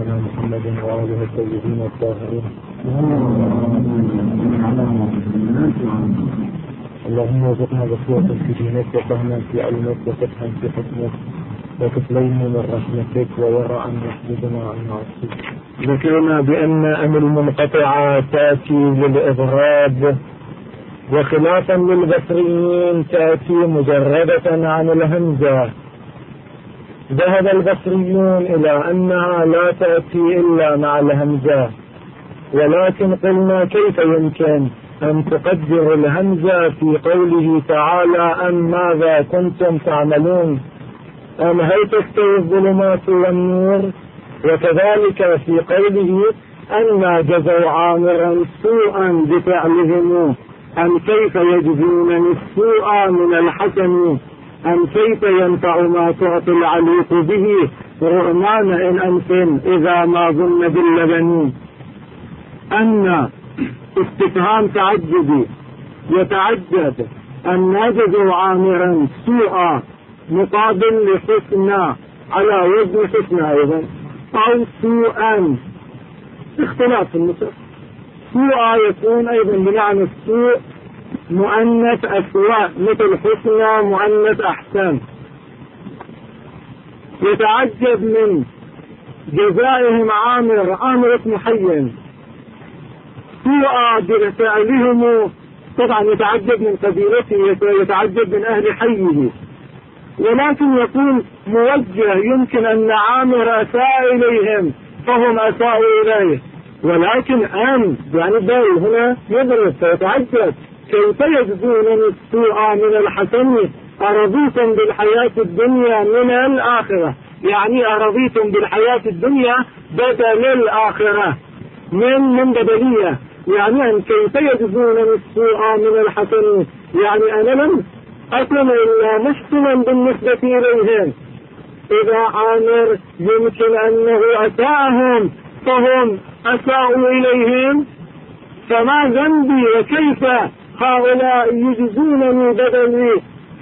سيدنا محمد وآله الطيبين الطاهرين. اللهم ارزقنا بصيرة في دينك وفهما في علمك وفتحا في حكمك وكفلين من رحمتك ووراء يحفظنا عن معصيتك. ذكرنا بأن المنقطعة تأتي للإضراب، وخلافا للبصريين تأتي مجردة عن الهمزة. ذهب البصريون إلى أنها لا تأتي إلا مع الهمزة، ولكن قلنا كيف يمكن أن تقدر الهمزة في قوله تعالى أم ماذا كنتم تعملون، أم هل تستوي الظلمات والنور، وكذلك في قوله أن جزوا عامرا سوءا بفعلهم، أم كيف يجزون السوء من الحسن، أم كيف ينفع ما تعطي العليق به رؤمان إن أنف إذا ما ظن باللبن. أن استفهام تعجبي يتعجب أن جزوا عامرا سوءا مقابل لحسنى على وزن حسنى أيضا، أو سوءا اختلاف النسخ. سوءا يكون أيضا بمعنى السوء مؤنث أسواء مثل حسنى مؤنث أحسن. يتعجب من جزائهم عامر اسم حي سوءا بفعلهم، طبعا يتعجب من قبيلته، يتعجب من أهل حيه، ولكن يكون موجه، يمكن أن عامر أساء إليهم فهم أساءوا إليه، ولكن يعني بل هنا يدرس فيتعجب كيف يجزون السوء من الحسن، أرضيتم بالحياة الدنيا من الآخرة، يعني أرضيتم بالحياة الدنيا بدل الآخرة من بدلية، يعني أن كيف يجزون السوء من الحسن، يعني أنا لم أكن إلا محسنا بالنسبة إليهم. إذا عامر يمكن أنه أساءهم فهم أساءوا إليهم، فما ذنبي وكيف هؤلاء يجزونني بدل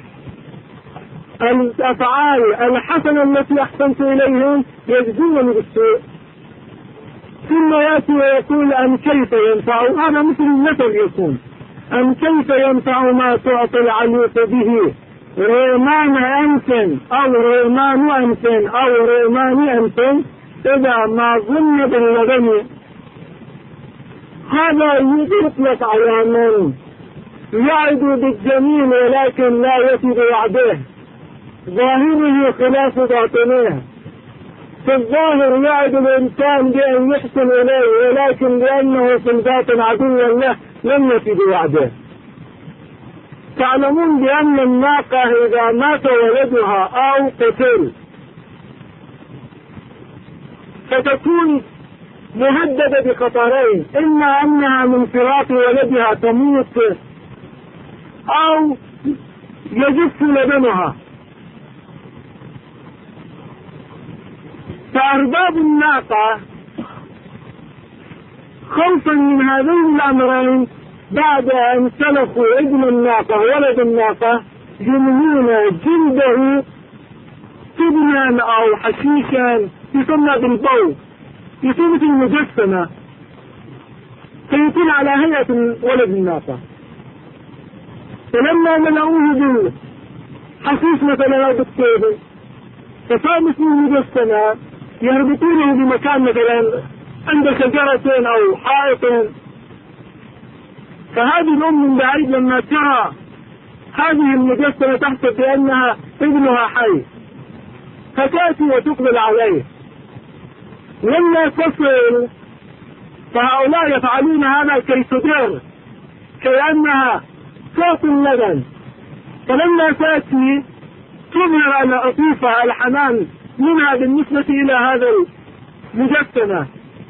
الأفعال الحسنة التي أحسنت إليهم يجزونني بالسوء. ثم يأتي ويقول أم كيف ينفع، هذا مثل المثل يكون أم كيف ينفع ما تعطي العليق به ريمان أنف أو ريمان أنف أو ريمان أنف إذا ما ظن باللبن. هذا يطلق على من يعد بالجميل ولكن لا يفي وعده، ظاهره خلاف باطنه. في الظاهر يعد الإنسان بأن يحسن إليه، ولكن لأنه في الباطن عدو له لم يفي بوعده. تعلمون بأن الناقة إذا مات ولدها أو قتل فتكون مهددة بخطرين، إما أنها من فراق ولدها تموت أو يجف لبنها. فأرباب الناقة خوفا من هذين الأمرين بعد أن سلخوا ابن الناقة ولد الناقة يمنون جلده تبنا أو حشيشا يسمى بالبو، يكون المجسمة، فيكون على هيئة ولد الناقة. فلما ملأوه بالحشيش مثلا أو بالطيب فصار مثل المجسمة، يربطونه بمكان مثلا عند شجرة أو حائط. فهذه الأم من بعيد لما ترى هذه المجسمة تحسب بأنها ابنها حي، فتأتي وتقبل عليه. لما تصل فهؤلاء يفعلون هذا كي تدر كأنها صوت اللبن، فلما تأتي تظهر أن أطيفة الحنان منها بالنسبة إلى هذا المجسمة،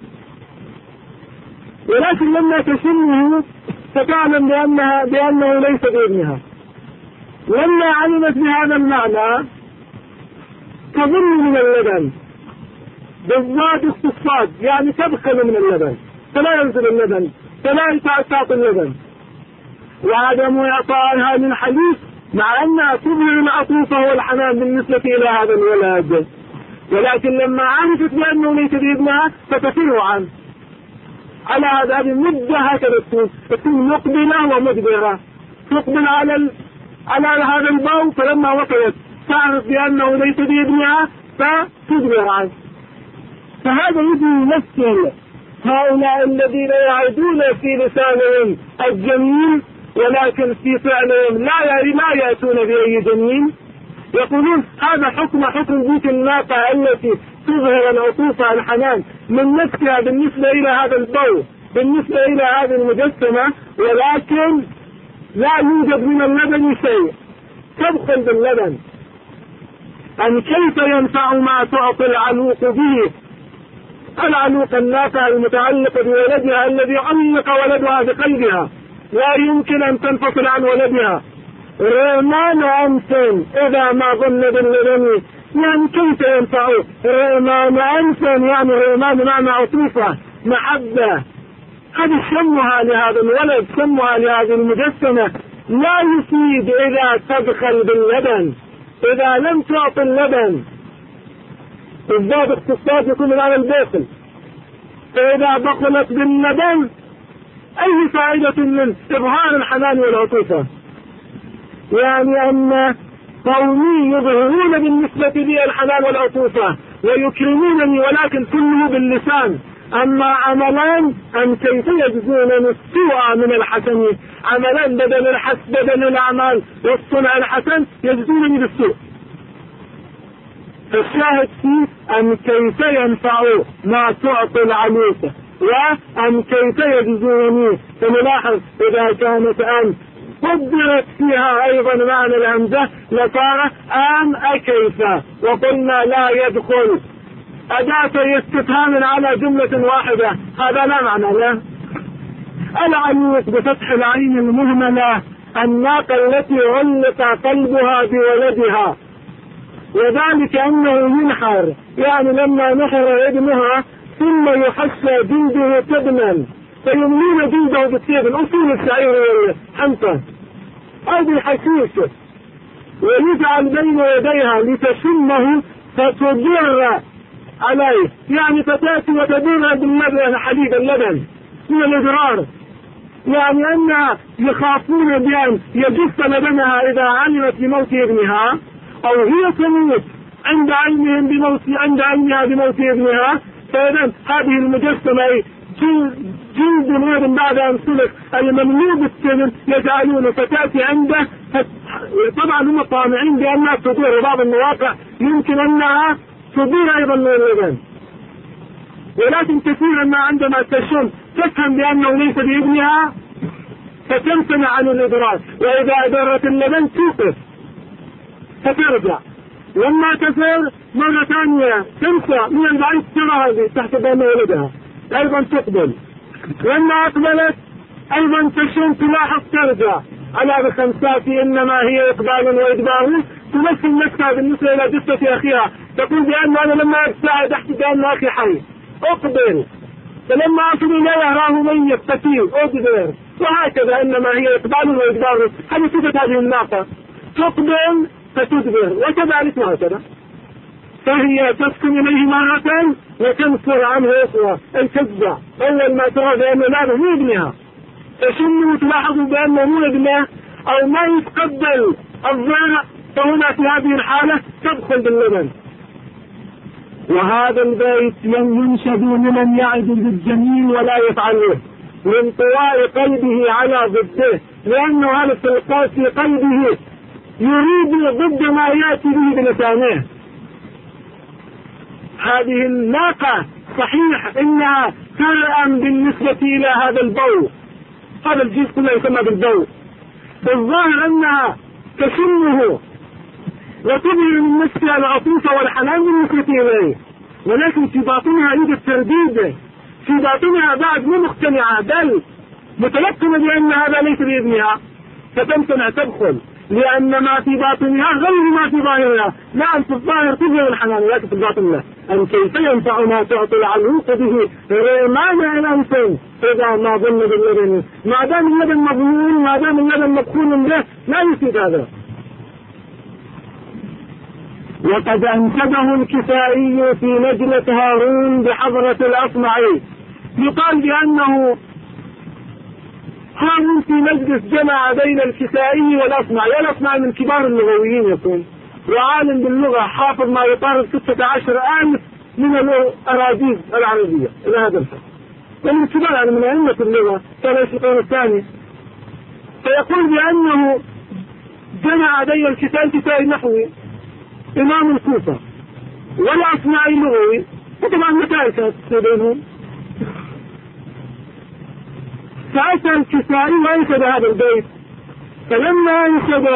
ولكن لما تشمه فتعلم بأنه ليس بابنها. لما علمت بهذا المعنى تظن من اللبن بالضاد الصفاد، يعني تبخل من اللبن، فلا ينزل اللبن، فلا تعطي اللبن، وعدم إعطائها من حليب مع أنها تظهر العطوفة والحنان بالنسبة إلى هذا الولد. ولكن لما عرفت بأنه ليس بابنها فتفر عنه. على هذه المدة هكذا تكون مقبلة ومدبرة، تقبل على هذا البو، فلما وصلت تعرف بأنه ليس بابنها فتدبر عنه. فهذا يجي يمثل هؤلاء الذين يعدون في لسانهم الجميل ولكن في فعلهم لا يأتون بأي جميل. يقولون هذا حكم بيت الناقة التي تظهر العطوفة الحنان من نفسها بالنسبة إلى هذا البو، بالنسبة إلى هذه المجسمة، ولكن لا يوجد من اللبن شيء، تدخل باللبن. أن كيف ينفع ما تعطي العلوق به، العلوق الناقة المتعلقة بولدها الذي علق ولدها بقلبها، لا يمكن أن تنفصل عن ولدها. رمان أنف إذا ما ظن باللبن، يعني كيف ينفع رمان أنف؟ يعني رمان معنى عطوفة محبة. هذه شمها لهذا الولد، شمها لهذه المجسمة لا يفيد إذا تدخل باللبن، إذا لم تعطي اللبن. الضابط اختصاص يكون على البخل، فإذا بخلت باللبن أي فائدة من إظهار الحنان والعطوفة؟ يعني أن قومي يظهرون بالنسبة لي الحنان والعطوفة ويكرمونني، ولكن كله باللسان. أما عملان أم كيف يجزونني السوء من الحسن، عملان بدل الأعمال والصنع الحسن يجزونني بالسوء. فالشاهد فيه أم كيف ينفع ما تعطي العلوقة وأم كيف يجزونني. فنلاحظ إذا كانت أم قدرت فيها أيضا معنى الهمزة لصار أم أكيف، وقلنا لا يدخل أداة استفهام على جملة واحدة، هذا لا معنى له. العلوق بفتح العين المهملة الناقة التي علق قلبها بولدها، وذلك أنه ينحر، يعني لما نحر ابنها ثم يحشى جلده تبنا فيملون جلده بالسيف، الأصول الشعير والحنطة أو بالحشيش، ويجعل بين يديها لتشمه فتجر عليه، يعني فتاتي وتدور باللبن حليب اللبن من الإضرار، يعني أنها يخافون بأن يجف لبنها إذا علمت بموت ابنها، أو هي تموت عند علمها بموت ابنها. فإذا هذه المجسمة جلد الابن بعد أن سلك المملوء بالسمن يجعلونه فتاتي عنده، طبعا هم طامعين بأنها تدور، وبعض المواقع يمكن أنها تدور أيضا من اللبن، ولكن كثيرا ما عندما تشم تفهم بأنه ليس بابنها فتمتنع عن الإدراك، وإذا أدرت اللبن توقف فترجع، لما تسير مرة ثانية تنسى من البعيد ترى تحت بين ولدها أيضا تقبل، لما أقبلت أيضا تشم تلاحظ ترجع على بخمسات، إنما هي إقبال وإدبار، تمثل نفسها بالنسبة إلى جثة أخيها، تقول بأن أنا لما أتساعد أحكي بأن أخي حي أقبل، فلما أصل إليه أراه ميت قتيل أقبل، وهكذا إنما هي إقبال وإدبار. هذه صفة هذه الناقة، تقبل فتدبر وكذلك وهكذا، فهي تسكن إليه مرة وتنفر عنه أخرى الكذبة. أول ما ترى بأن لا مو ابنها تشمه تلاحظوا بأنه مو ابنه أو ما يتقبل الضرع، فهنا في هذه الحالة تدخل باللبن. وهذا البيت ينشد لمن يعد بالجميل ولا يفعله من طواء قلبه على ضده، لأنه هذا التلقاء في قلبه يريد ضد ما يأتي به بلسانه. هذه الناقة صحيح إنها ترأم بالنسبة إلى هذا البو، هذا الجيش كله يسمى بالبو، بالظاهر أنها تشمه وتظهر من نفسها العطوفة والحنان بالنسبة إليه، ولكن في باطنها يوجد ترديد، في باطنها بعد مو مقتنعة بل متيقنة بأن هذا ليس بابنها، فتمتنع تدخل، لأن ما في باطنها غير ما في ظاهرها. نعم في الظاهر تظهر الحنان، ولكن في الباطن لا. أن كيف ينفع ما تعطي العلوق به رمان الأنف إذا ما ظن باللبن، ما دام اللبن مظنون، ما دام اللبن مدخول به لا يفيد هذا. وقد أنسبه الكسائي في نجلة هارون بحضرة الأصمعي. يقال بأنه هارون في مجلس جمع بين الكسائي والأصمعي، والأصمعي من كبار اللغويين يكون، وعالم باللغة، حافظ ما يقارب 16,000 من الأراجيز العربية إلى هذا الحد، ومن كبار يعني من أئمة اللغة كان في القرن الثاني. فيقول بأنه جمع بين الكسائي نحوي إمام الكوفة والأصمعي لغوي، وطبعا مسائل كانت بينهم. فأتى الكسائي وأنشد هذا البيت، فلما أنشد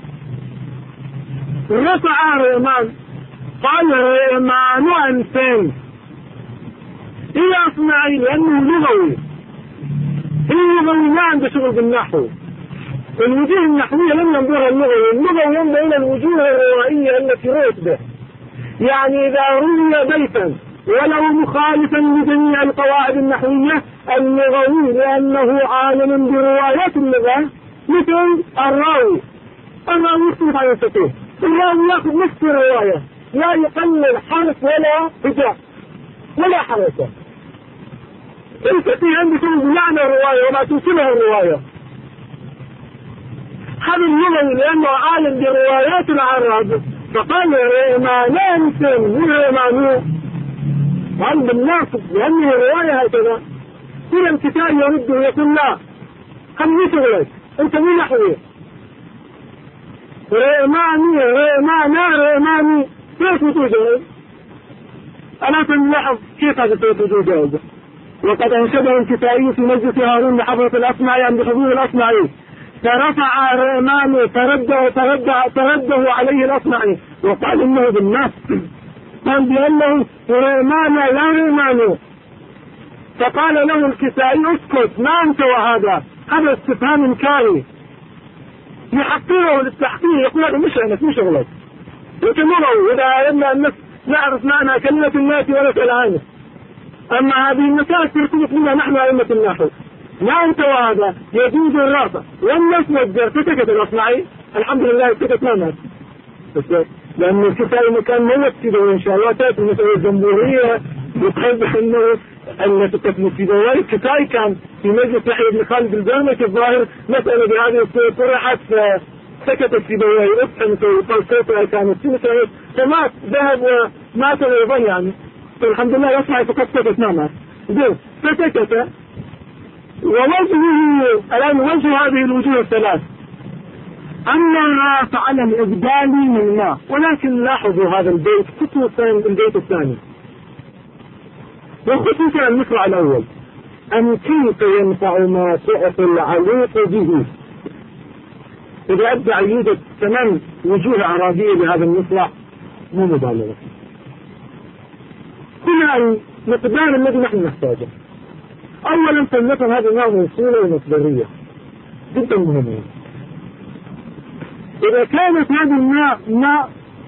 رفع ريمان، قال ريمان أنفين إلى أصمعي لأنه لغوي، اللغوي ما عنده شغل بالنحو، الوجوه النحوية لم ينظرها اللغوي، اللغوي ينظر إلى الوجوه الروائية التي روت به. يعني إذا روي بيتا ولو مخالفا لجميع القواعد النحوية، اللغوي لأنه عالم بروايات اللغة مثل الراوي يختلف عن الفقيه، الراوي يأخذ نفس الرواية، لا يقلل حرف ولا هجاء ولا حركة. الفقيه عنده شغل بمعنى الرواية وما توصلها الرواية. هذا اللغوي لأنه عالم بروايات العرب، فقال ريمانان من ريمانو، هل بالناصب لأنه الرواية هكذا. كل الكتاب يرده يقول لا، هم يشغلك انت مين نحوي، ريماني كيف توجد؟ أنا تنلاحظ كيف هذا توجد. وقد أنشده الكتابي في مجلس هارون بحضرة الأصمعي عند حضور الأصمعي، فرفع ريمان فرده عليه الأصمعي وقال إنه بالناس، قال بأنه ريمان لا ريمان. فقال له الكسائي اسكت، ما أنت وهذا، هذا استفهام إنكاري يحقره للتحقيق، يقول هذا مش أنك مش غلط، وتمره إذا أردنا أن نعرف معنى كلمة الناس ونسأل عنه. أما هذه المسائل ترتبط بنا نحن أئمة النحو، ما أنت وهذا يجوز الرافع والناس نجر. فسكت الأصمعي، الحمد لله سكت ما مات، لأن الكسائي مكان ممثل، وإن شاء الله تأتي المسألة الجمهورية وتحب أنه أن تكتب سيبويه. الكسائي كان في مجلس يحيى بن خالد البرمكي الظاهر مسألة بهذه الصورة طرحت، سكت السيبويه أبحث وقال صوتها كانت سنة، فمات ذهب ومات أيضا يعني. فالحمد لله يصنع فقط سكت ما مات. فسكت. ووجهه الآن وجه هذه الوجوه الثلاث، أما فعل الإبدالي من ما، ولكن لاحظوا هذا البيت خصوصا البيت الثاني وخصوصا المصرع الأول، أن كيف ينفع ما تعطي العليق به. إذا أبدع يوجد 8 وجوه عربية لهذا المصرع مو مبالغة. هنا المقدار الذي نحن نحتاجه. أولا فلنفهم هذا النوع موصولة ومصدرية جدا مهمة. إذا كانت هذه الماء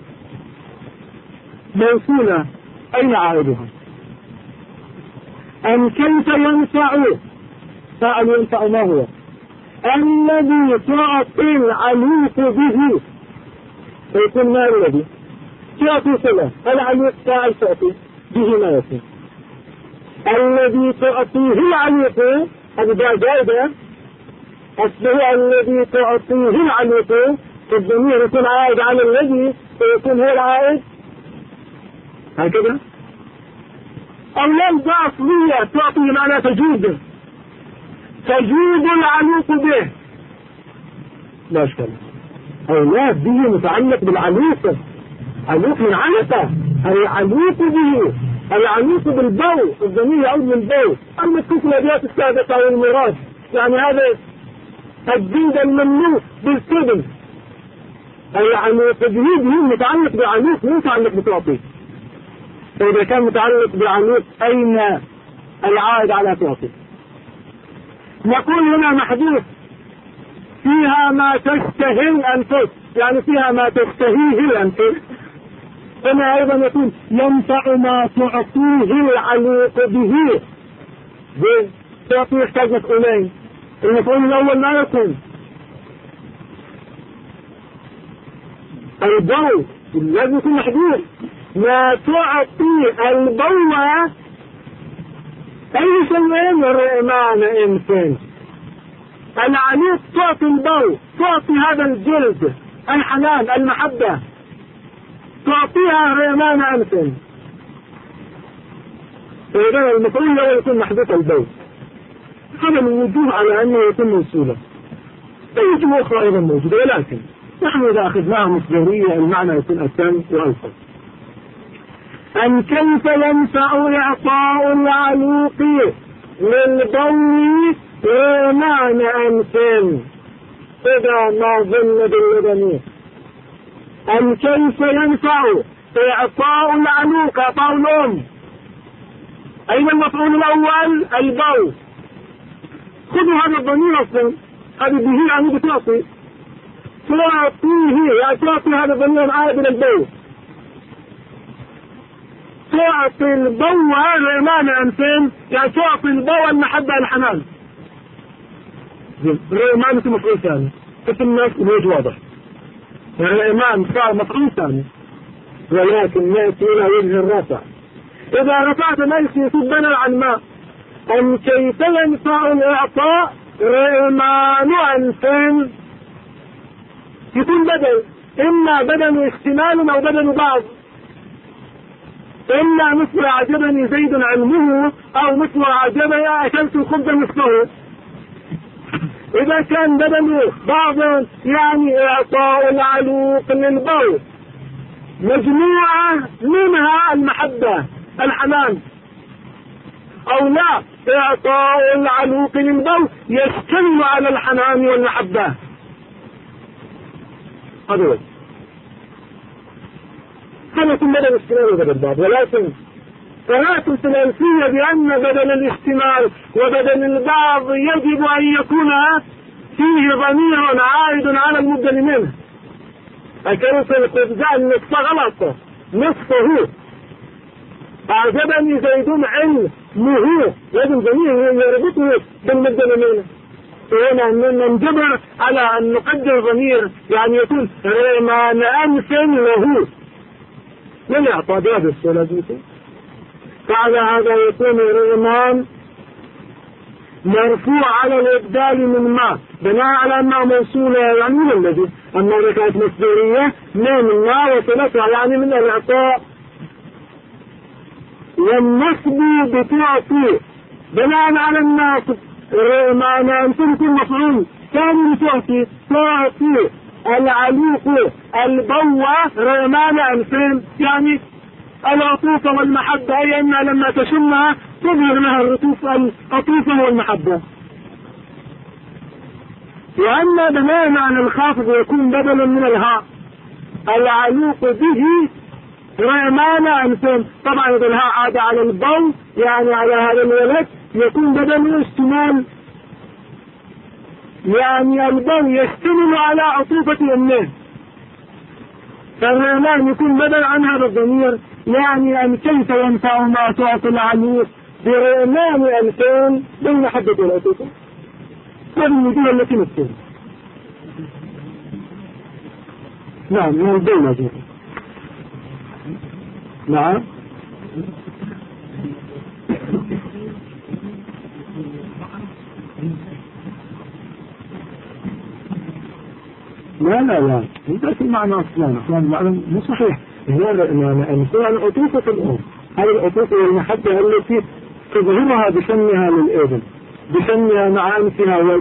موصولة أين عائدها؟ أم كيف ينفع؟ فعل ينفع ما هو؟ الذي تعطي العليق به، فيكون ما الذي تعطي صلة العليق فاعل تعطي به ما يكون. الذي تعطيه العليق هذا جائدة، أصله الذي تعطيه العليق، الضمير يكون عائد على الذي فيكون هو العائد هكذا. اللفظة أصلية تعطي معنى تجود العليق به، لا أشكال. أولاد به متعلق بالعليق، عليق من علقة، العليق به، العليق بالبو، الضمير يعود من البو، المسكوك الأبيات السابقة والمراد، يعني هذا الجلد المملوك بالسبن. العليق به متعلق بعليق مو متعلق بتعطي. فإذا كان متعلق بعليق أين العائد على تعطي؟ نقول هنا محدود فيها ما تشتهي الأنفس، يعني فيها ما تشتهيه الأنفس. هنا أيضا يقول ينفع ما تعطيه العليق به. تعطي يحتاج مفعولين، المفعول الأول ما يكون الضوء لازم يكون محدود. ما تعطي البوة أي شيئين الرئمان إنسان. العليق تعطي البو، تعطي هذا الجلد الحنان المحبة، تعطيها الرئمان إنسان. فإذا المفعول لا يكون محدود البو. هذا من وجوه على أنه يكون موصولا. وجوه أخرى أيضا موجودة، ولكن نحن إذا أخذناها مصدرية المعنى يكون أتم وألطف. أن كيف ينفع إعطاء العلوق للبول رئمان أنسان إذا ما ظل باللبنين. أن كيف ينفع إعطاء العلوق، إعطاء الأم. أين المفعول الأول؟ البول. خذوا هذا الضمير أصلا، هذه به يعني بتعطي، تعطيه يعني تعطي هذا الضمير عائد إلى البول. تعطي البوة رئمان أنسان يعني تعطي البوة المحبة الحنان. رئمان اسم مفعول ثاني، اسم الناس الوجه واضح. الرئمان صار مفعول ثاني، ولكن يأتي إلى وجه الرفع. إذا رفعت نفسي يكون بدل عن ما. أن كيف ينفع الإعطاء رئمان أنسان يكون بدل، إما بدل احتمال أو بدل بعض. إلا مثل أعجبني زيد علمه، أو مثل أعجبني أكلت الخبز مثله. إذا كان بدل بعض يعني إعطاء العلوق للبول مجموعة منها المحبة الحنان، أو لا إعطاء العلوق للبول يشتمل على الحنان والمحبة. هذا يكون بدل الاستمال وبدل البعض. ولكن فهاتوا في الألفية بأن بدل الاستمال وبدل البعض يجب أن يكون فيه ضمير عائد على المبدل منه. أكرس القفزاء النصف غلط، نصفه. أعجبني زيد علمه، لازم ضمير يربطه بالمبدل منه. هنا ننجبر على أن نقدر ضمير يعني يكون رئمان أنسان له من يعطى بهذا السؤال. فعلى هذا يكون الرئمان مرفوع على الإبدال من ما، بناء على أنه موصولة يعني من الذي أما إذا كانت مصدرية من ما وصلتها يعني من الإعطاء. والنصب بتعطي بناء على الناصب الرئمان أنسان يكون مفعول ثاني بتعطي، تعطي العلوق البوة رئمان أنسان يعني العطوفة والمحبة، أي أنها لما تشمها تظهر لها العطوفة والمحبة. وأما بناء على الخافض يكون بدلا من الهاء العلوق به رئمان أنسان. طبعا إذا الهاء عاد على البو يعني على هذا الولد يكون بدل من الاشتمال، يعني البو يشتمل على عطوفة أمه، فالرئمان يكون بدل عن هذا الضمير. يعني أن كيف ينفع ما تعطي العلوق برئمان أنسان بالمحبة والعطوفة. هذه الوجوه التي نذكرها. نعم من البو موجود. نعم لا ذاك المعنى أصلا المعنى مو صحيح. هو أنسان عطوفة الأم، هذه العطوفة والمحبة التي تظهرها بشمها للابن، بشمها مع أنفها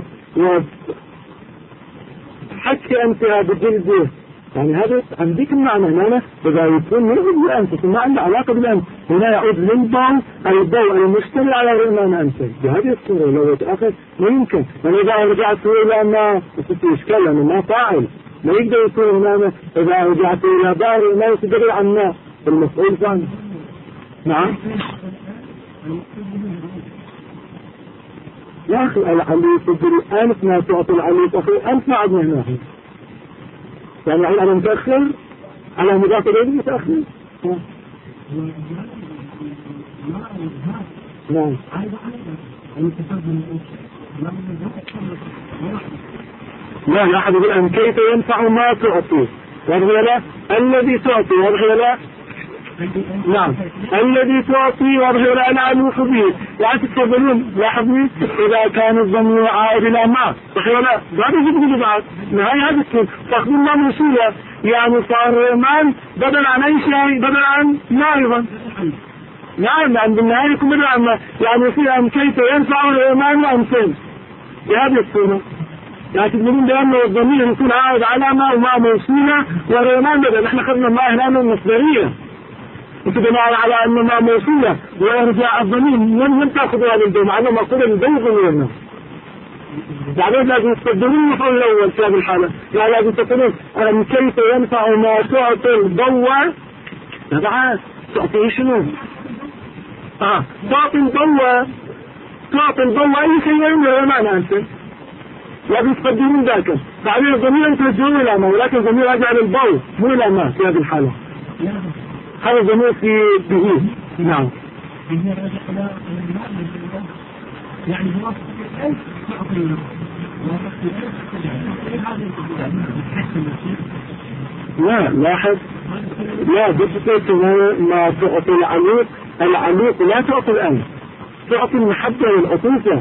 وحكي أنفها بجلده. يعني هذا عندك المعنى هنا إذا يكون يعود بالأنف ما عنده علاقة بالأنف، هنا يعود للبو البو المشتمل على رئمان أنفه بهذه الصورة. لو يتأخذ ما يمكن، يعني إذا رجعت إلى ما في إشكال لأنه ما فاعل ما يقدر يكون هنا. إذا رجعت إلى بار ما يتدري عنا المسؤول عنه. نعم يا أخي العليق بالأنف ما تعطي العليق أخي أنف ما عدنا هنا يعني على متأخر على مضاف إليه متأخر. نعم لا أحد يقول أن كيف ينفع ما تعطي والغلاء الذي تعطي والغلاء نعم الذي تعطي والغلاء العلوق به. يعني تتفضلون لاحظوا إذا كان الضمير عائد إلى ما والغلاء بعد يجب بعد نهاية هذا الكلام تأخذون ما موصولة يعني صار ريمان بدل عن أي شيء بدل عن ما أيضا. نعم عند النهاية يكون بدل عن ما يعني يصير أن كيف ينفع الريمان وأمثال بهذه الصورة. يعني تقولون بأن الضمير يكون عائد على ما وما موصولة والريمان بدل. نحن خذنا ما هنا من المصدرية وتبنى على أن ما موصولة ويرجع الضمير من تأخذ هذا الضمير مع أنه مقول الضمير ضميرنا. يعني لازم يستخدمون المفعول الأول في هذه الحالة. يعني لازم تقولون أن كيف ينفع ما تعطي الضوء طبعا تعطي شنو؟ تعطي الضوء أي شيء ولا معنى أنت لازم تقدمون ذاك. بعدين الضمير أنت تجوه إلى ما ولكن الضمير راجع للضوء مو إلى ما في هذه الحالة. هذا الضمير في به. نعم يعني لا لاحظ لا بس ما تعطي العلوق لا تعطي الآن تعطي المحبة والعطوفة.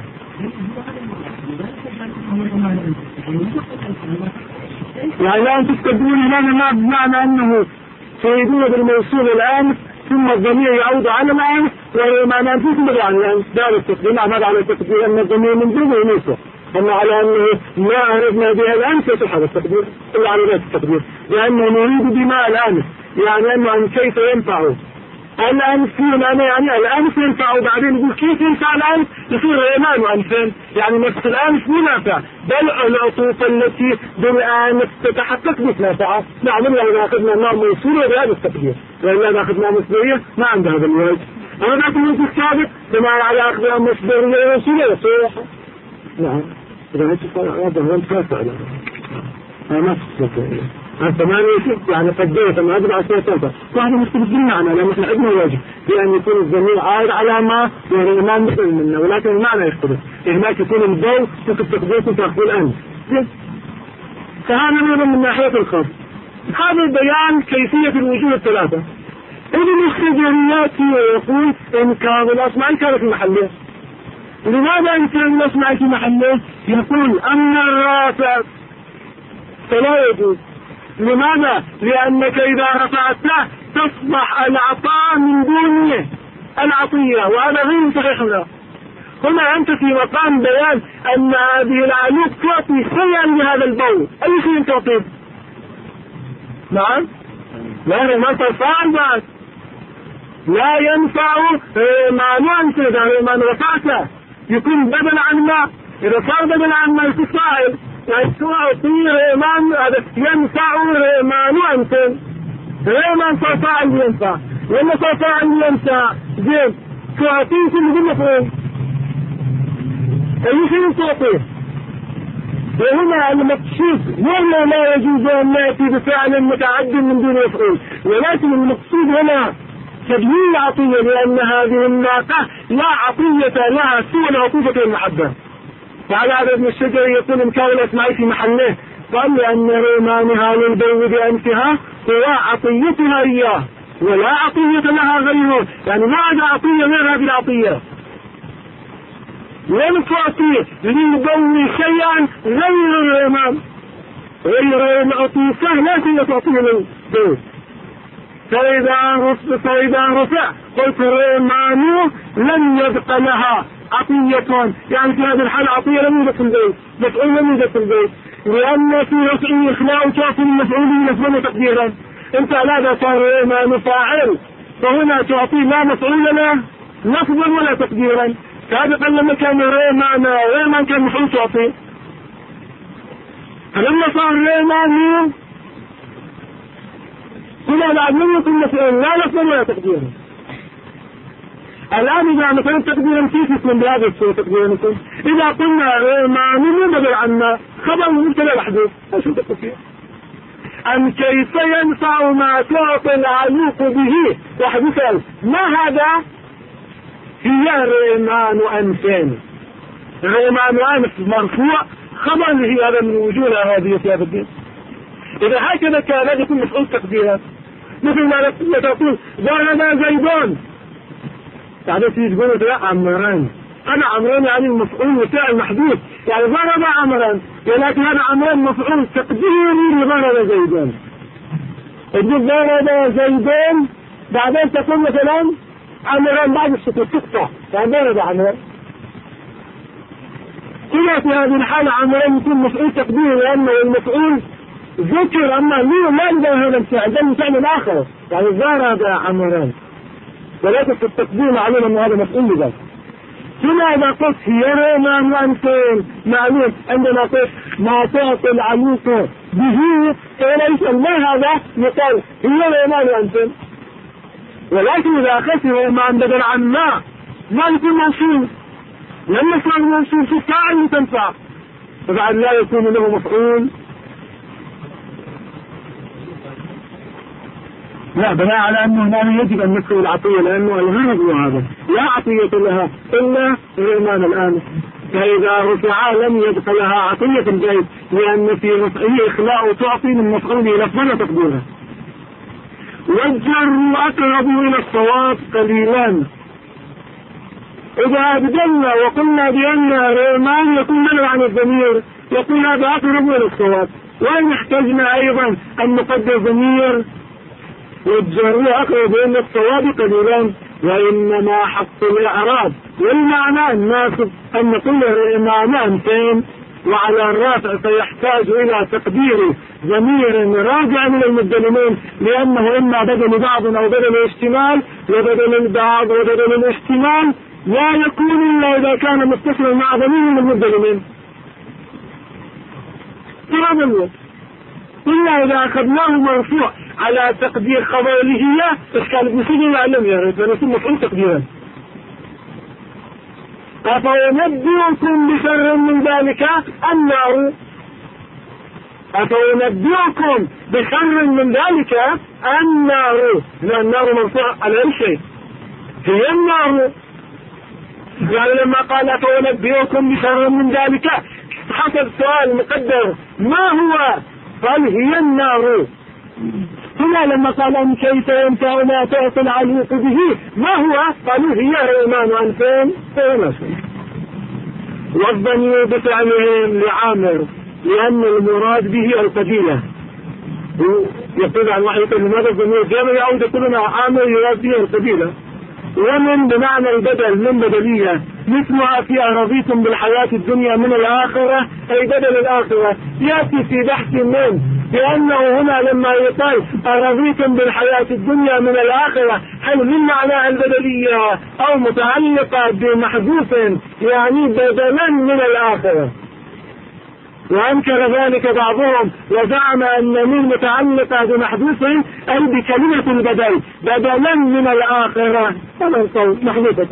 يعني لا أنت تقدمون هنا ما بمعنى أنه تريدون بالموصول الآن ثم الضمير يعود على الآن ومعنى أنفسهم يعني الآن دار التقديم أعمل على التقدير أن الضمير من دونه ونوصل أما على أنه ما أردنا بها الآن ستحدث التقدير إلا على ذات التقدير لأنه نريد بما الآن يعني أنه أن كيف ينفعه الآن في معنى يعني الآن ينفع وبعدين يقول كيف ينفع الآن يصير إيمان وأنفين يعني نفس الآن مو نافع بل العطوف التي بالآن تتحقق مش نافعة. نعم إذا أخذنا النار موصولة بهذا التقدير وإلا إذا أخذنا مصدرية ما عند هذا الوجه. أنا ذاك الوجه السابق بما على أخذنا مصدرية موصولة صحيح. نعم إذا هيك هذا هو الفاسع ما تستطيع ثمانية يعني قدية ما أدري عشان تنفع وهذا مختلف بالمعنى لأن احنا عندنا واجب بأن يكون الضمير عائد على ما والإمام مثل منه ولكن المعنى يختلف. هناك يكون الضوء تكون تقديته تأخذ الآن فهذا أيضا من ناحية الخاص. هذا البيان كيفية الوجوه الثلاثة. ابن الخزريات يقول إنكار الأسماء كانت في محله. لماذا إنكار الأسماء في محله؟ يقول أن الرافع فلا يجوز. لماذا؟ لأنك إذا رفعته تصبح العطاء من دونه العطية وهذا غير صحيح له. هنا أنت في مقام بيان أن هذه العلوق تعطي شيئا لهذا الضوء أي شيء تعطيه. نعم لا ما ترفع بعد لا ينفع ما ننفذ ما رفعته يكون بدل عن ما إذا صار بدل عن ما يتصاعد يعني تعطي ريمان هذا ينفع ريمان وأنتم ريمان صفاع ينفع لما صفاع ينفع زين تعطيه كل ذي مفعول أي شيء تعطيه. وهنا المقصود ولا لا يجوز أن نأتي بفعل متعد من دون مفعول ولكن المقصود هنا تبيين العطية لأن هذه الناقة لا عطية لها سوى العطوفة المحبة. فعلى هذا ابن الشجر يقول إنكار الأسماء في محله قال لأن ريمانها للبو بأنفها هو عطيتها إياه ولا عطية لها غيره يعني ما عدا عطية غير هذه العطية. لم تعطي للبو شيئا غير الريمان غير العطيفة لكن تعطيه للبو. فإذا رفع قلت الريمان لم يبق لها عطية يعني في هذه الحالة عطية لم يوجد في البيت مفعول لم يوجد في البيت لأن في رفعه إخلاء تعطي المفعولين لفظا تقديرا. انت لا صار ريمان فاعل فهنا تعطي لا مفعول له لفظا ولا تقديرا. سابقا لما كان ريمان كان مفعول تعطي فلما صار ريمان هنا لم يكن مفعول لا لفظا ولا تقديرا. الآن إذا مثلا تقديرا كيف يكون بهذا الصورة تقديرا يكون إذا قلنا ما نبدل عنا خبر مبتدا محذوف ايش تقول أن كيف ينفع ما تعطي العلوق به واحد يسأل ما هذا هي ريمان أنفين ريمان أنف مرفوع خبر هي هذا من وجوه هذه في هذا الدين إذا هكذا كان هذا يكون مفعول تقديرا، مثل ما تقول ضرب زيدان، بعدين تيجي تقول لا عمران، أنا عمران يعني المفعول بتاعي محدود، يعني ضرب عمران، ولكن هذا عمران مفعول تقديري لضرب زيدان. تقول ضرب زيدان، بعدين تقول مثلا عمران بعد السكوت تقطع، يعني ضرب عمران. كلا في هذه الحالة عمران يكون مفعول تقديري لأنه المفعول ذكر، أما لا يبقى هذا الفعل، ده الفعل الآخر، يعني ضرب عمران، ولكن في التقدير معلوم أن هذا مفعول بذلك. هنا إذا قلت هي ريمان وأنتم، معلوم عندما قلت ما تعطي العليق به فليس ما هذا يقال هي ريمان وأنتم، ولكن إذا أخذته ما بدل عن ما يكون موصول، لما صار موصول في فاعل تنفع، فبعد لا يكون له مفعول. لا، بناء على أنه لا يجب أن ندخل العطية، لأنه الغرض هذا لا عطية لها إلا الإيمان الآن، فإذا رفع لم يدخلها عطية البيت، لأن في رفعه إخلاء تعطي من مفعوله لفظا تقديرها. والجر أقرب إلى الصواب قليلا. إذا أبدلنا وقلنا بأن ريمان يكون منع عن الضمير، يكون هذا أقرب إلى الصواب، وإن احتجنا أيضا أن نقدر ضمير والجر أقرب إلى الصواب قليلا، وإنما حق الإعراب والمعنى الناسب أن نقول معنى أنتين، وعلى الرافع فيحتاج إلى تقدير ضمير راجع من المدلمين، لأنه إما بدل بعض أو بدل اشتمال، وبدل البعض وبدل الاحتمال لا يكون إلا إذا كان متصلا مع ضمير من المدلمين، إلا إذا أخذناه مرفوع على تقدير خبره هي إشكال ابن سجن يعلم يا ريت فنسمى مفعول تقديرا. أفينبئكم بشر من ذلك النار، أفينبئكم بشر من ذلك النار، لأن النار مرفوع على أي شيء، هي النار. يعني لما قال أفينبئكم بشر من ذلك حصل سؤال مقدر ما هو؟ قال هي النار. هنا لما قال أن كيف ينفع ما تعطي العليق به ما هو؟ قالوا هي ريمان وأنفين فينسوا. والضمير بفعلهم لعامر، لأن المراد به القبيلة. يقول عن وحي لماذا الضمير جامع يعود كلنا عامر يراد به القبيلة. ومن بمعنى البدل من بدلية مثلها في أراضيكم بالحياة الدنيا من الآخرة، أي بدل الآخرة. يأتي في بحث من لأنه هنا لما يقال أراضيكم بالحياة الدنيا من الآخرة، هل من معنى البدلية أو متعلقة بمحذوف يعني بدلا من الآخرة؟ وأنكر ذلك بعضهم وزعم أن من متعلقة بمحذوف أي بكلمة البدل بدلا من الآخرة، هذا القول محذوفة.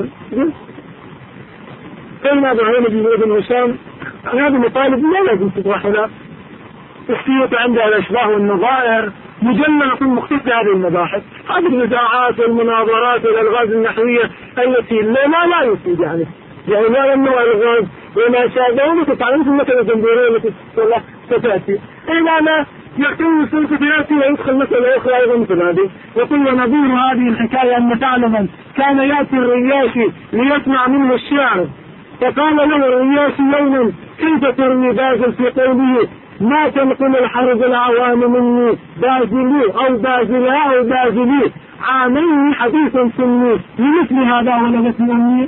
قلنا ابراهيم بن هشام هذا مطالب لا لازم تطرح هنا. السيوط عندها الأشباه والنظائر مجلدة مختصة هذه المباحث، هذه النزاعات والمناظرات والألغاز النحوية التي لا يفيد يعني لا يمنع الغاز وما شابه وتتعلم في المثل الجمهورية التي ستأتي. إلا يحتوي السلسة يأتي ويدخل مسألة أخرى أيضا مثل هذه. يقول ونظير هذه الحكاية أن ثعلبا كان يأتي الرياشي ليسمع منه الشعر، فقال له الرياشي يوما كيف ترمي بازل في قوله ما تنقل الحرب العوام مني بازلي أو بازلا أو بازلي عامين حديث سني لمثل هذا ولدت أمي.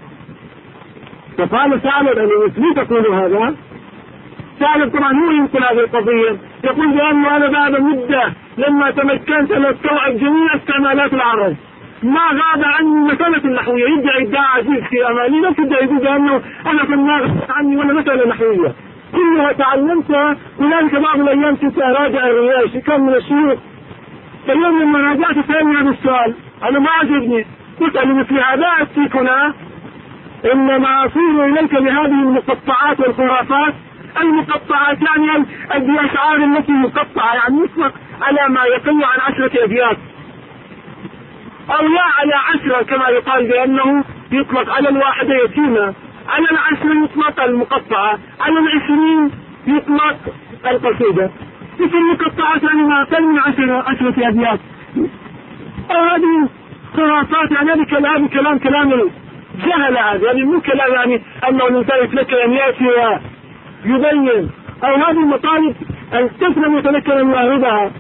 فقال ثعلب لمثلي تقول هذا؟ ثعلب طبعا هو ينقل هذه القضية، يقول بأنه أنا بعد مدة لما تمكنت أن أستوعب جميع استعمالات العرب ما غاب عن مسألة النحوية، يدعي ادعاء عزيز في أماني، لا تدعي بأنه أنا كان غاب عني ولا مسألة نحوية كلها تعلمتها. هنالك بعض الأيام كنت أراجع الرياشي كان من الشيوخ، فاليوم لما راجعت سألني هذا السؤال أنا ما عجبني، قلت مثل هذا أتيكنا إنما أصير إليك بهذه المقطعات والخرافات. المقطعات يعني الأشعار التي مقطعة يعني يطلق على ما يقل عن 10 أبيات أو لا على 10 كما يقال بأنه يطلق على الواحدة يتيمة، على 10 يطلق المقطعة، على 20 يطلق القصيدة. يكون مقطعات يعني ما أقل من 10 أبيات. هذه خرافات، يعني هذا كلام الجهل، هذا يعني مو كلام يعني أنه الإنسان يتذكر أن يأتي ويبين، أو هذه المطالب الطفل يتذكر أن يعرضها.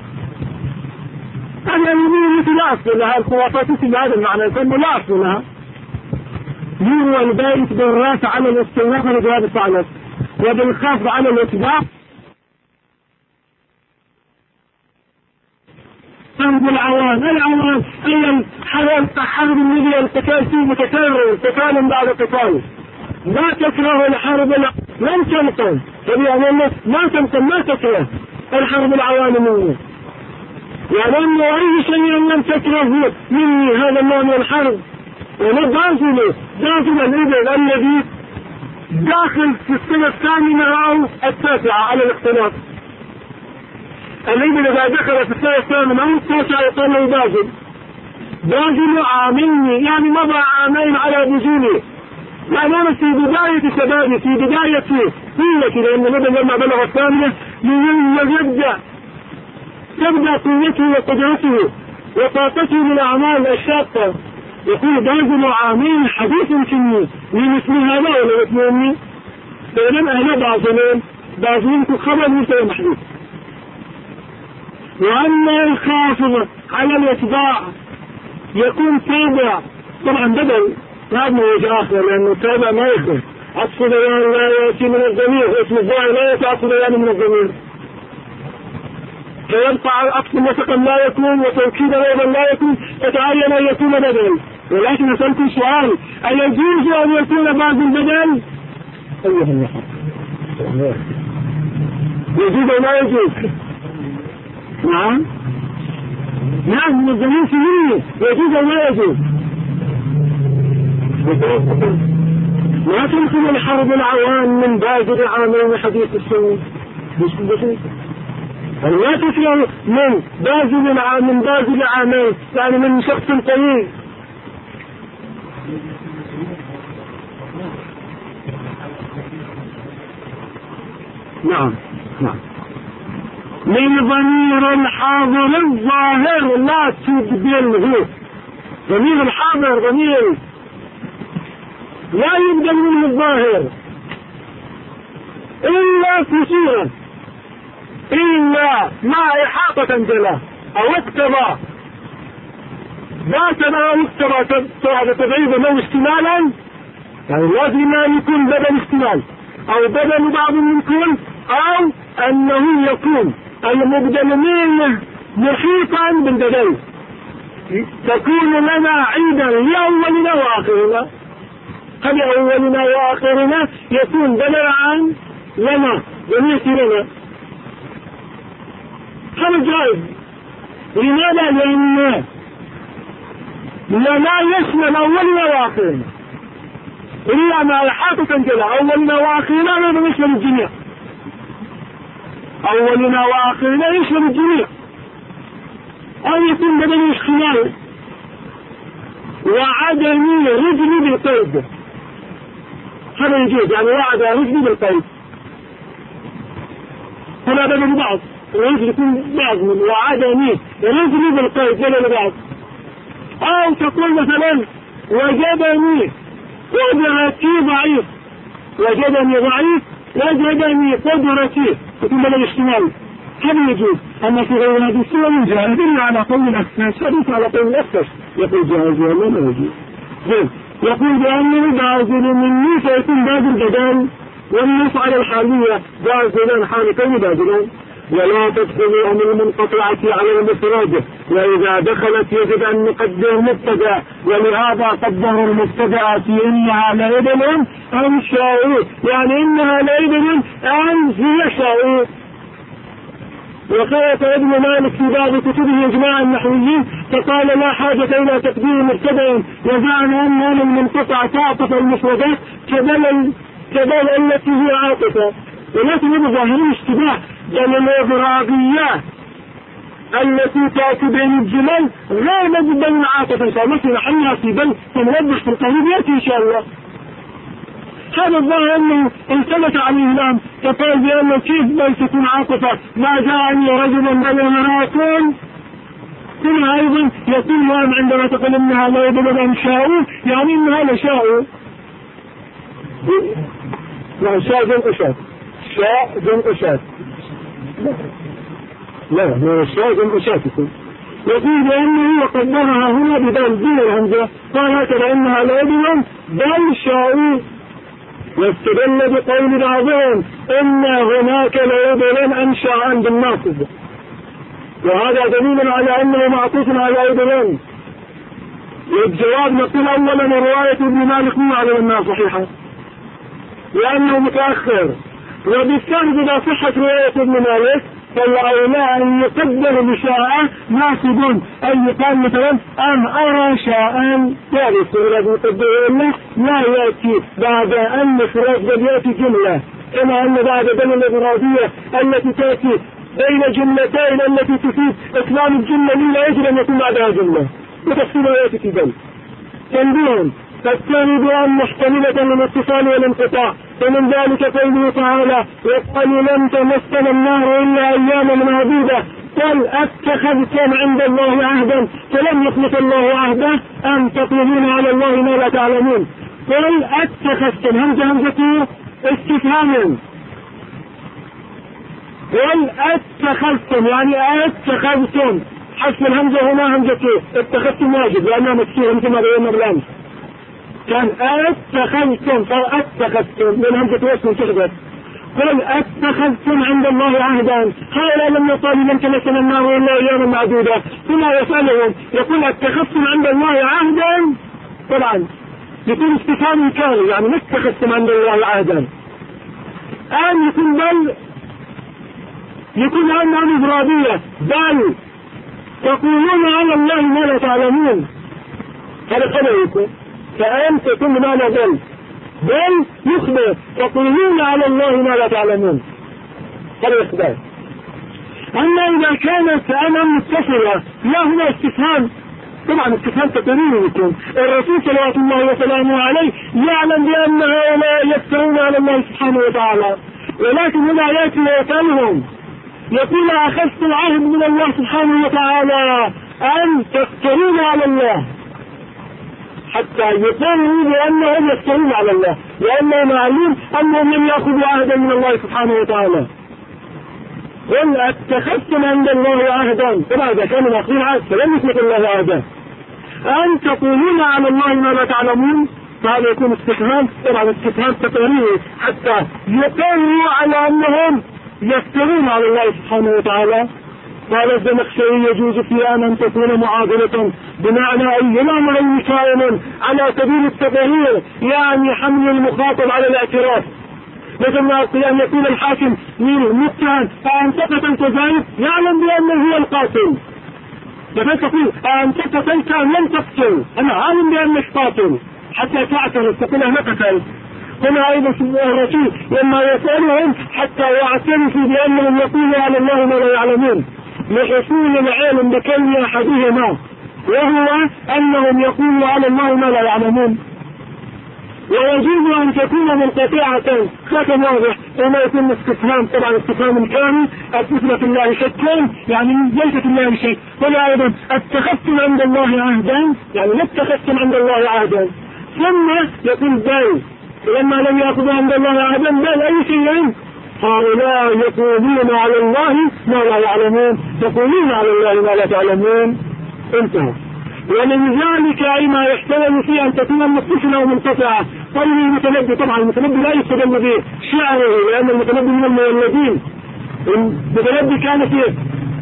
يعني مثل لا أصل لها الخرافات مثل هذا المعنى، يسمى لا أصل لها. هو البائس بالراس على الاستغراق من جواب الثعلب وبالخفض على الاتباع. حرب العوام أي حرب الذي القتال فيه متكرر، قتال بعد قتال. لا تكره الحرب لم تنقل، يعني ما تنقل، ما تكره الحرب العوالمية، يعني أنه أي شيء لم تكره مني هذا النوع من الحرب. داخل الإبل الذي داخل في السنة الثامنة أو التاسعة على الاختلاف. الإبل إذا دخل في السنة الثامنة أو التاسعة يقول له باجل عامين، يعني مضى عامين على بجوله، يعني أنا في بداية شبابي، في بداية قوتي، لأن الإبل لما بلغ الثامنة تبدأ قوته وقدرته وطاقته للأعمال الشاقة. يقول باجل عامين حديث كني لمثل هذا ولا مثل أمي، فإذن أهلا باجلين خبر مثل محدود. وأما الخافض على الإتباع يكون تابع، طبعا بدل هذا وجه آخر، لأنه التابع ما يكون عطف بيان لا يأتي من الضمير، اسم الضائع لا يأتي عطف بيان من الضمير، فيبقى عطف مطلقا لا يكون، وتوكيدا أيضا لا يكون، يتعين أن يكون بدل. ولكن أسألكم سؤال، أيجوز أن يكون بعض البدل؟ أيها النحو يجوز أو لا يجوز؟ نعم من الضمير في مني، يجوز أو لا يجوز؟ لا تنقل الحرب العوام من بادر عامين حديث السنة، لا تنقل من بادر عامين، يعني من شخص طويل. نعم من ضمير الحاضر الظاهر لا تبدله. ضمير الحاضر ضمير لا يبدل منه الظاهر إلا كثيرا، إلا مع إحاطة جلا أو اكتبا ذات ما يكتبا تبعيدا أو استمالا، يعني لازم أن يكون بدل استمال أو بدل بعض من كل، أو أنه يكون المبدل منه محيطا بالبدل، تكون لنا عيدا لأولنا وآخرنا. قبل أولنا وآخرنا يكون بدل عن لنا وليس لنا، هذا جائز. لماذا؟ لأن لنا يشمل أولنا وآخرنا، إلا ما إحاطة جلا أولنا وآخرنا لا يشمل الجميع، أولنا وآخرنا يشمل الجميع، أو يكون بدل اشتمال وعدم رجل بالقيد، هذا يجوز، يعني وعد رجل بالقيد، هذا بدل بعض، الرجل يكون بعض من وعدم رجل بالقيد بدل بعض. أو تقول مثلا وجدني قدرتي ضعيف، وجدني ضعيف وجدني قدرتي، يكون بدل اشتمال، هذا يجوز. أما في غير هذه السورة من جائز إلا على قول الأكثر، حديث على قول الأكثر يقول جائز ولا لا يجوز. يقول بأنه بازل مني فيكون بازل بدل، والنص على الحالية بازلان حالتين بازلان. ولا تدخل من المنقطعة على المفرد، وإذا دخلت يجب أن نقدر مبتدأ، ولهذا قدر المبتدأ في إنها لإبل أم شاء، يعني إنها لإبل أم هي شاء. وقال ابن مالك في بعض كتبه إجماع النحويين فقال لا حاجة إلى تقدير مبتدأ، وزعم أن المنقطع تعطف المفردات كبل التي هي عاطفة، ولكن هذا ظاهر اشتباه، بل الإضرابية التي تأتي بين الجمل غير موجود بين العاطفة، إن شاء الله في محلها في بل سنوضح في القريب يأتي إن شاء الله. هذا الظاهر أنه التمس على الإسلام فقال بأنه كيف بل تكون عاطفة ما جاءني رجل بل امرأة. ثم أيضا يقول وهم عندما تقول إنها لا يبلغ أن شاءوا يعني إنها لشاءوا. لا شاء جن أشاد شاء جن أشاد لا هو شاء جن أشاد يقول بأنه وقدرها هنا بدل دين الهمزة قال هكذا إنها لا يبلغ بل شاءوا. واستدل بقول بعضهم إن هناك لا يبلغ أن شاء بالناصب وهذا دليل على أنه معطوف على يبلغ. والجواب نقول أولا رواية ابن مالك مو على الناس صحيحة لأنه متأخر وبالتالي إذا صحت رواية ابن مالك فالأولى أن يقدر بشاء ناصب أي يقال مثلا أن أرى شاء يعرف الذي يقدره له لا يأتي بعد أن مفرد بل يأتي جملة كما أن بعد بل الإبرازية التي تأتي بين جملتين التي تفيد إتمام الجملة لا يجب أن يكون بعدها جملة وتفصيل آيات في بل. تنبيه فالثاني بأن محتملة للاتصال والانقطاع ومن ذلك قوله تعالى وقال لم تمسنا النار إلا أياما معدودة قل أتخذتم عند الله عهدا فلم يخلف الله عهده أم تقولون على الله ما لا تعلمون. قل أتخذتم همزة استفهام قل أتخذتم يعني أتخذتم حسب الهمزة هنا همزة اتخذتم واجب لأنها مكسورة مثل ما بينا بالأمس كان أتخذتم فأتخذتم من همزة واسم تخذت. قل أتخذتم عند الله عهدا هؤلاء لم يقالوا لم تمسنا النار إلا أياما معدودة ثم يسألهم يقول أتخذتم عند الله عهدا طبعا يكون استفهام كامل يعني ما اتخذتم عند الله عهدا أن يكون بل يكون أنها إفرادية بل تقولون على الله ما لا تعلمون هذا خبر يكون فأنت تكون ما لا بل يخبر تقولون على الله ما لا تعلمون هذا إخبار. أما إذا كانت أنا متصلة لا هنا استفهام طبعا استفهام تقريري يكون الرسول صلوات الله وسلامه عليه يعلم بأن هؤلاء يفترون على الله سبحانه وتعالى ولكن هنا يأتي ويسألهم يقول أخذت العهد من الله سبحانه وتعالى أن تفترون على الله حتى يقولوا بأنهم يفترون على الله لأنهم معلوم أنهم لم يأخذوا عهدا من الله سبحانه وتعالى. قل اتخذتم عند الله عهدا طبعا إذا كانوا مأخذين عهد فلم يخلق الله عهدا أن تقولون على الله ما لا تعلمون فهذا يكون استفهام طبعا استفهام تقريري حتى يقولوا على أنهم يفترون على الله سبحانه وتعالى. قال الزمخشري يجوز فيها أن تكون معادلة بمعنى أي الأمرين كائن على سبيل التقرير يعني حمل المخاطب على الاعتراف مثل ما أن يكون الحاكم متهم فأنت قتلت زايد يعلم بأنه هو القاتل مثل تقول أنت قتلت لم تقتل أنا عالم بأنك قاتل حتى تعترف تقول أنا قتلت. هنا أيضا الرسول لما يسألهم حتى يعترفوا بأنهم يقولوا على الله ما لا يعلمون لحصول العلم بكلمة أحدهما وهو أنهم يقولوا على الله ما لا يعلمون. ويجب أن تكون منقطعة خاتم واضح وما يكون استفهام طبعا استفهام كامل أثبت الله شكا يعني ليست الله شيء. هنا أيضا اتخذتم عند الله عهدا يعني لا اتخذتم عند الله عهدا ثم يقول بل لما لم يأخذوا عند الله عهدا بل أي شيء هؤلاء يقولون على الله ما لا يعلمون يقولون على الله ما لا تعلمون انتهى. ولذلك أي ما يحتمل فيه أن تكون متصلة ومنقطعة قال المتنبي طبعا المتنبي لا يستدل به شعره لأن المتنبي من المولدين المتنبي كان فيه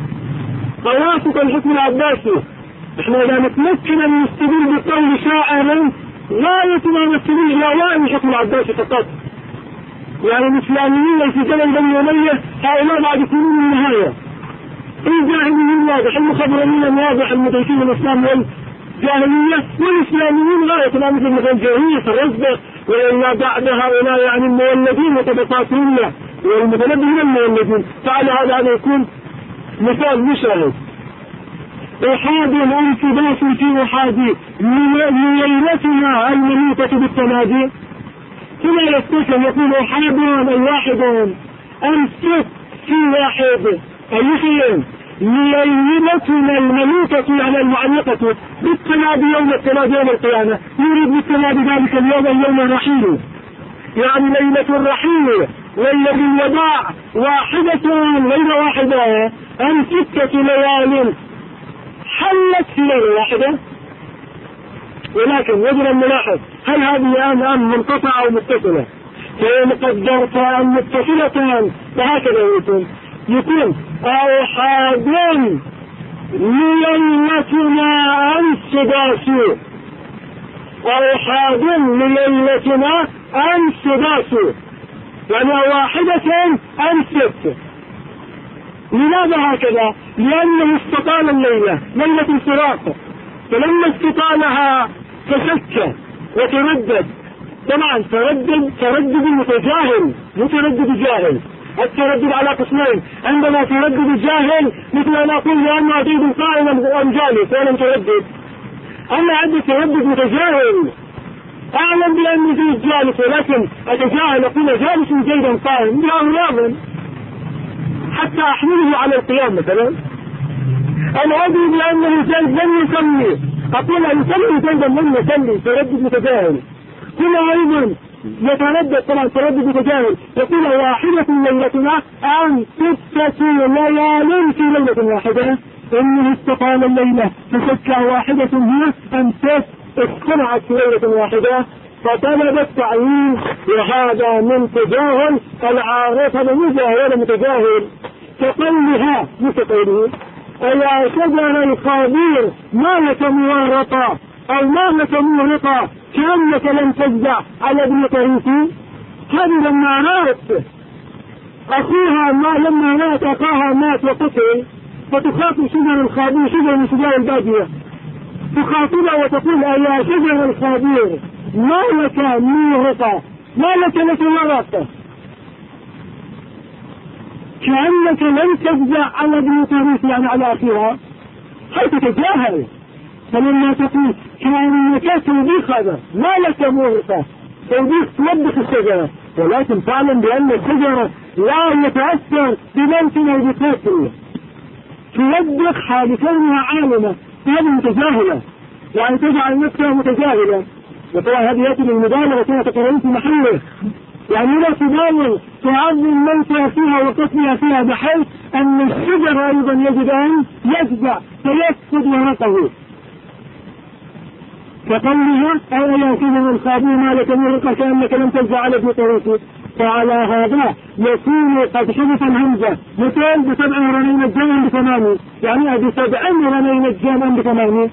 توافق الحكم العباسي احنا إذا نتمكن أن نستدل بقول شاعر لا يتم نستدل إلى وائل الحكم العباسي فقط يعني الإسلاميين في زمن بني أمية هؤلاء بعد يكونون النهاية الجاهليين واضح المخبرين واضح المدرسين الإسلام والجاهلية والإسلاميين لا يتم مثل الجاهلية الرزبة وإلا بعد هؤلاء يعني المولدين وطبقاتهم والمتنبي من المولدين فعلى هذا يكون مثال مشاهد. أحادي الانتباس في أحادي ليلتنا المميتة بالتنادي ثم يستسلم يقول أحد أي واحد أمسك في واحد أي شيء ليلتنا الملوكة على المعلقة بالتناد يوم التناد يوم القيامة. يريد بالتناد ذلك اليوم الرحيل، يعني ليلة الرحيل، ليلة الوداع واحدة، ليلة واحدة أم 6 ليال حلت في ليلة واحدة. ولكن يجب أن نلاحظ هل هذه الآن منقطعة أو متصلة؟ فإن قدرت أن متصلة فهكذا يكون أحد ليلتنا أم السداس، أحد ليلتنا أم السداس، يعني واحدة أم 6. لماذا هكذا؟ لأنه استطال الليلة، ليلة الفراق، فلما استطالها تشك وتردد. طبعا تردد متجاهل، متردد جاهل. التردد على قسمين، عندما تردد جاهل مثل أن أقول لأنه أجيب قائما أم جالس ولم تردد. أما عند تردد متجاهل أعلم بأنه جيد جالس ولكن أتجاهل أقول جالس جيدا قائم، لا لازم حتى أحمله على القيام مثلا. أنا أدري بأنه جيد لم يسمي، أقول أن يسمي جيدا لم يسمي، تردد متجاهل. ثم أيضا يتردد، طبعا تردد متجاهل، يقول واحدة ليلتنا أم 6 ليال في ليلة واحدة. إنه استقال الليلة فشك واحدة هي أم 6 اصطنعت في ليلة واحدة، فطلب التعيين، وهذا من تجاهل العارف المجاهل متجاهل. كقولها متقوله أيا شجر الخابير ما لك مورطا أو ما لك مورطا كأنك لم تجزع على ابن طريقي. هذه لما مات أخوها، ما لما مات أخاها مات وقتل، فتخاطب شجر الخابير، شجر من شجار البادية، تخاطبها وتقول أيا شجر الخابير ما لك مورطا، ما لك ورطة كأنك لم تجزع على ابن طريقي، يعني على أخيها، هل تتجاهل؟ فلما تقول كأنك توبيخ، هذا ما لك مورطة، توبيخ توبخ الشجرة، ولكن تعلم بأن الشجرة لا يتأثر بموتنا وبقتله، توبخ حال كونها عالمة. هذه متجاهلة، يعني تجعل نفسها متجاهلة. وطبعا هذه يأتي بالمبالغة كما تقرأون في محله، يعني لا تبالغ تعظم موتها فيها وقتلها فيها، بحيث أن الشجر أيضا يجب أن يجزع فيسقط ورقه. كقولها أولا شجر الخابير ما لك مورطة كأنك لم تجزع على ابن طريقي. فعلى هذا يكون قد حدث الهمزة مثل ب7 رنين الجمع ب8، يعني ب7 رنين الجمع ب8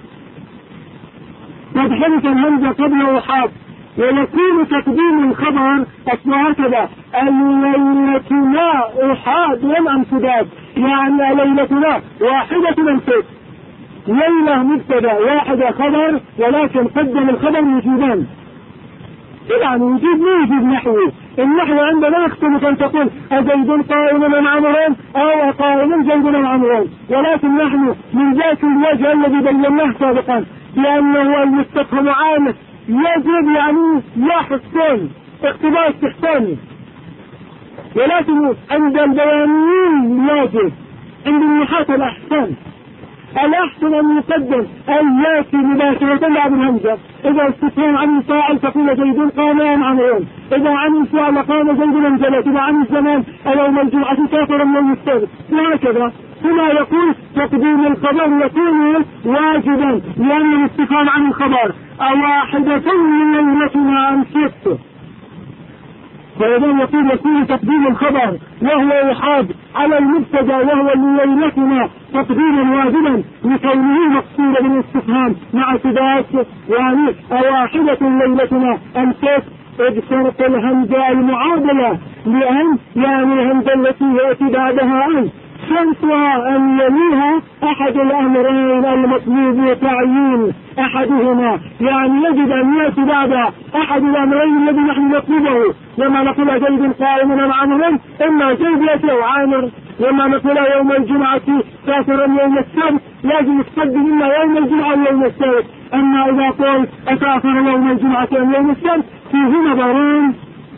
قد حدث الهمزة قبل وحاط. ويكون تقديم الخبر هكذا الليلتنا أحاد أم سداد، يعني ليلتنا واحدة أم 6. ليلة مبتدا واحدة خبر، ولكن قدم الخبر وجودان. طبعا وجود لا يوجد نحوي، النحو عندنا يختلف أن تقول أزيد قائم من عمران أو قائم زيد من عمران، ولكن نحن من ذات الوجه الذي بيناه سابقا لأنه المستفهم عام يجب يعني يحسن اقتضاء استحساني، ولكن عند البيانيين يجب، عند النحاة الأحسن أن يقدم أن يأتي مباشرة بعد الهمزة. إذا استفهم عن الفاعل تقول زيد قام أم عمران، إذا عن الفعل قام زيد انجلت، إذا عن الزمان يوم الجمعة كافرا يوم السبت، وهكذا. ثم يقول تقديم الخبر يكون واجبا لأن الاستفهام عن الخبر واحدة من ليلتنا أم 6. فإذا يكون تقديم الخبر وهو يحاد على المبتدا وهو ليلتنا تقديما واجبا لكونه مقصودا بالاستفهام مع سداس، يعني واحدة ليلتنا أم 6. إذ شرط الهمزة المعادلة لأن، يعني الهمزة التي يأتي بعدها أن شرطها أن يليها أحد الأمرين المطلوب تعيين أحدهما، يعني يجب أن يأتي بعد أحد الأمرين الذي نحن نطلبه. لما نقول زيد قائم أم عامر، إما زيد يأتي أو عامر. لما نقول يوم الجمعة كافرا يوم السبت، لازم تقدم إما يوم الجمعة أو يوم السبت. أما إذا قلت أكافر يوم الجمعة أو يوم السبت فيه نظرين،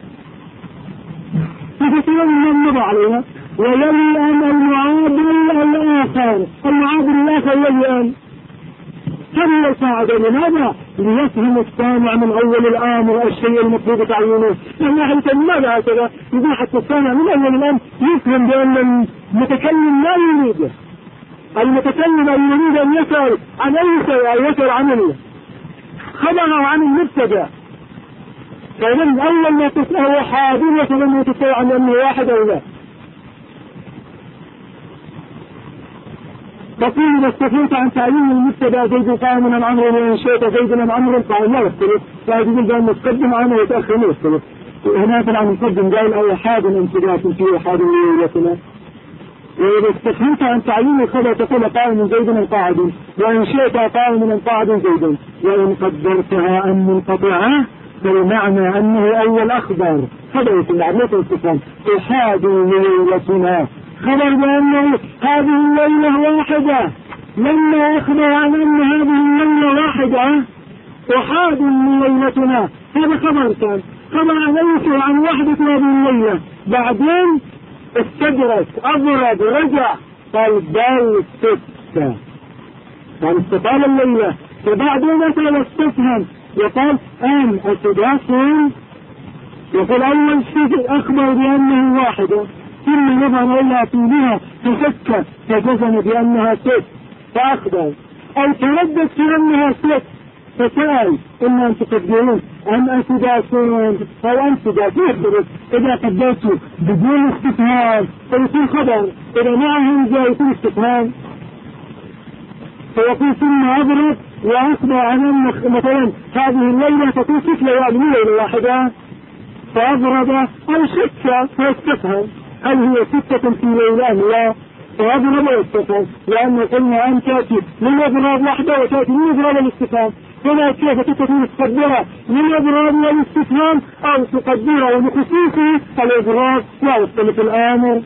مثلا من مضى عليها، ويلي أن المعادل الآخر يلي أن كم القاعدة. لماذا؟ ليفهم السامع من أول الآن الشيء المطلوب تعيينه. من ناحية لماذا هكذا؟ يقول حتى السامع من أول الآن يفهم بأن المتكلم لا يريده. المتكلم يريد أن يسأل عن أي شيء، أو يسأل عن خبره عن المبتدأ. فإذن أول ما تسأل حاضر فلما تسأل عن أنه واحد أو لا. تقول إذا استفيت عن تعيين المبتدأ زيد قائم من عمرو وإن شئت زيد من عمرو قائم لا يختلف، فيجب بأن نتقدم عنه ويتأخر لا يختلف. هناك عن نقدم قال أو أحد انتداس في أحد ليلتنا. وإذا استفيت عن تعيين الخبر تقول قائم زيد من قاعد، وإن شئت قائم من قاعد زيد، وإن قدرتها أن منقطعة فالمعنى أنه أول أخبر خبر في العملية الاستفهام أحد ليلتنا، خبر بأنه هذه الليلة واحدة. لما أخبر عن أن هذه الليلة واحدة أحد ليلتنا، هذا خبر كان خبر عن وحدة هذه الليلة. بعدين استدرك أضرب رجع قال بل ستة، قال استطال الليلة. فبعدين أتى استفهم وقال أن أتداخل، يقول أول شيء أخبر بأنه واحدة، ثم نظر إلى طولها فشك فجزم بأنها ست فأخبر، أو تردد في أنها ست فسأل إما أن تقدرون أم أتداخلون أو أن تداخلون. إذا قدرت بدون استفهام فيكون خبر، إذا معهم جاء يكون استفهام. فيقول ثم أضرب وأخبر عن أن مثلا هذه الليلة تكون ست ليالي ليلة واحدة، فأضرب أو شك فيستفهم هل هي ستة في ليلان؟ لا، فأضرب ويستفهم، لأنه قلنا أن تأتي للإضراب وحده وتأتي للإضراب والاستفهام. هنا كيف تكون تقدرها للإضراب والاستفهام أو تقدرها لخصوصه الإضراب لا يختلف الأمر.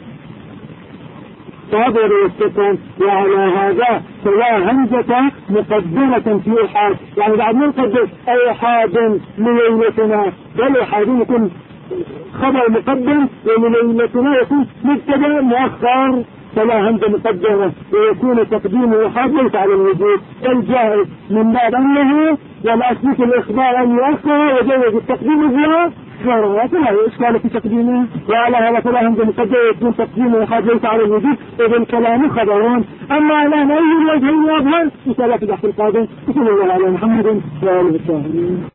فأضرب والاستفهام. وعلى هذا فلا همزة مقدرة في أحد، يعني بعد ما نقدر أي أحد ليلتنا، بل أحد يكون خبر مقدم وليلتنا يكون مبتدأ مؤخر، فلا همزة مقدمة ويكون تقديم أحد ليس على الوجود الجائز من باب أنه والأسلك الإخبار أن يؤخر وجوز التقديم بها فلا إشكال في تقديمه. وعلى هذا فلا همزة مقدمة يكون تقديم أحد ليس على الوجود إذن الكلام خبرون. أما الآن أي الوجهين يظهر إن شاء الله في البحث القادم. صلى الله على محمد وآله وصحبه.